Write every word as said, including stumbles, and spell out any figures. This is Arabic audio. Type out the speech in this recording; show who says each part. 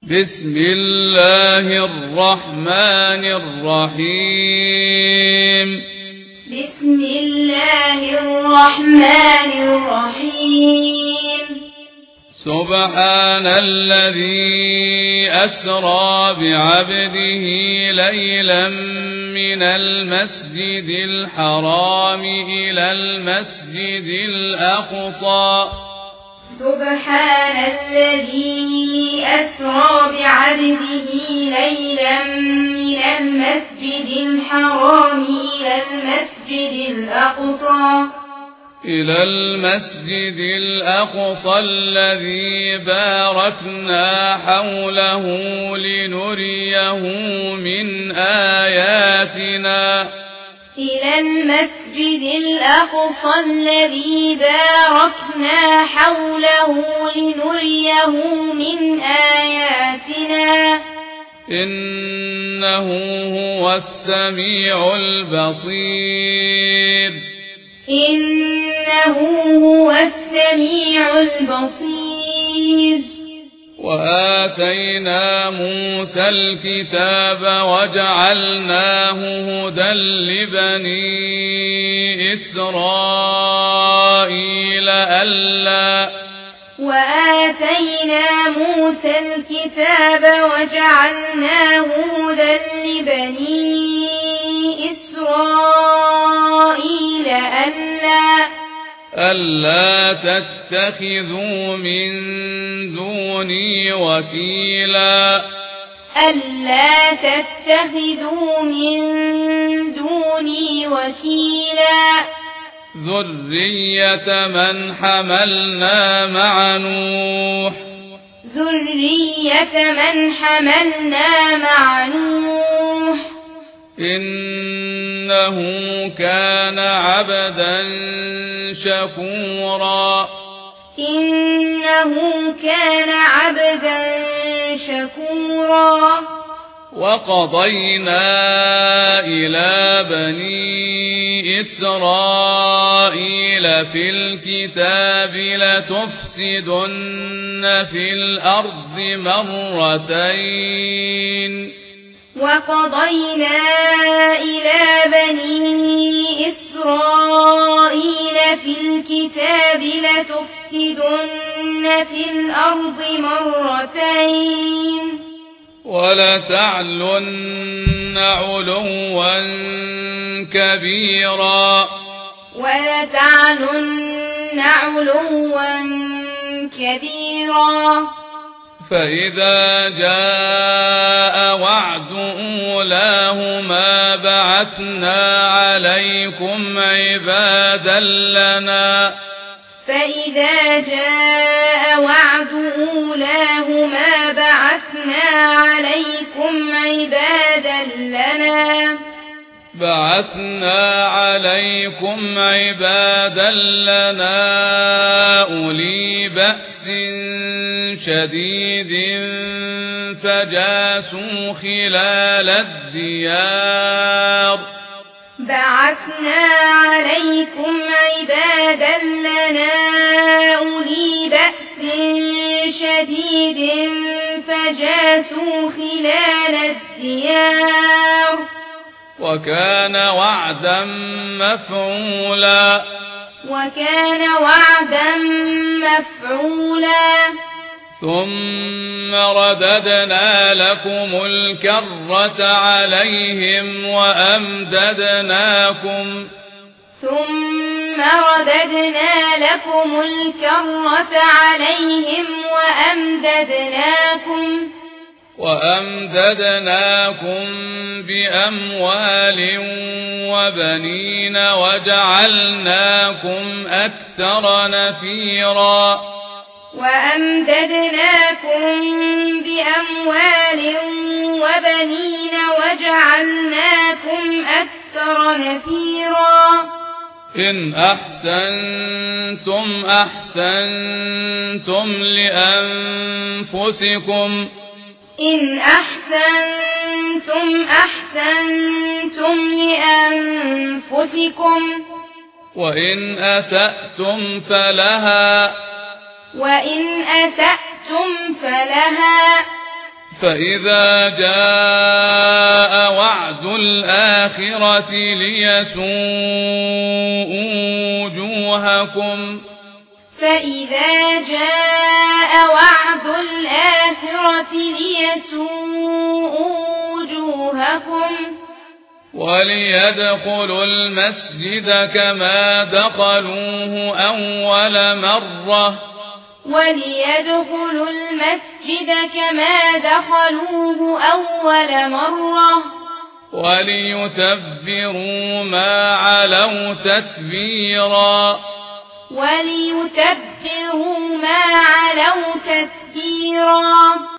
Speaker 1: بسم الله الرحمن الرحيم
Speaker 2: بسم الله الرحمن الرحيم
Speaker 1: سبحان الذي أسرى بعبده ليلا من المسجد الحرام إلى المسجد الأقصى
Speaker 2: سبحان الذي أسرى بعبده ليلا من المسجد الحرام إلى المسجد الأقصى
Speaker 1: إلى المسجد الأقصى الذي باركنا حوله لنريه من آياتنا
Speaker 2: إلى المسجد الأقصى الذي باركنا حوله لنريه من آياتنا
Speaker 1: إنه هو السميع البصير
Speaker 2: إنه هو السميع البصير
Speaker 1: وآتينا موسى الكتاب وجعلناه هدى لبني إسرائيل ألا
Speaker 2: وآتينا موسى الكتاب وجعلناه هدى لبني إسرائيل ألا
Speaker 1: ألا تتخذوا من دوني وكيلا
Speaker 2: ألا تتخذوا من دوني وكيلا
Speaker 1: ذرية من حملنا مع نوح
Speaker 2: ذرية من حملنا مع نوح
Speaker 1: إنه كان عبدا شكورا
Speaker 2: إنه كان عبدا شكورا
Speaker 1: وقضينا إلى بني إسرائيل في الكتاب لتفسدن في الأرض مرتين
Speaker 2: وقضينا إلى بني إسرائيل في الكتاب لتفسدن في الأرض مرتين
Speaker 1: ولتعلن علوا كبيرا
Speaker 2: ولتعلن علوا كبيرا
Speaker 1: فإذا جاء وعد أولاهما بعثنا عليكم عبادا لنا
Speaker 2: فإذا جاء وعد أولاهما بعثنا عليكم عبادا لنا
Speaker 1: بعثنا عليكم عبادا لنا أولي بأس شديد فجاسوا خلال الديار
Speaker 2: بعثنا عليكم عبادا لنا أولي بأس شديد فجاسوا خلال الديار
Speaker 1: وكان وعدا مفعولا
Speaker 2: وكان وعدا مفعولا
Speaker 1: ثم رددنا لكم الكرة عليهم وأمددناكم
Speaker 2: ثم رددنا لكم الكرة عليهم وأمددناكم
Speaker 1: وأمددناكم بأموال وبنين وجعلناكم أكثر نفيرا
Speaker 2: وأمددناكم بأموال وبنين وجعلناكم أكثر نفيرا
Speaker 1: إن أحسنتم أحسنتم لأنفسكم
Speaker 2: إن أحسنتم أحسنتم لأنفسكم
Speaker 1: وإن أسأتم فلها
Speaker 2: وإن أسأتم فلها
Speaker 1: فإذا جاء وعد الآخرة ليسوءوا وجوهكم
Speaker 2: فإذا جاء وعد الآخرة ليسوءوا وجوهكم
Speaker 1: وليدخلوا المسجد كما دخلوه أول مرة
Speaker 2: وليدخلوا المسجد كما دخلوه أول مرة
Speaker 1: وليتبروا ما علوا تتبيرا
Speaker 2: وليتبروا ما علوا تتبيرا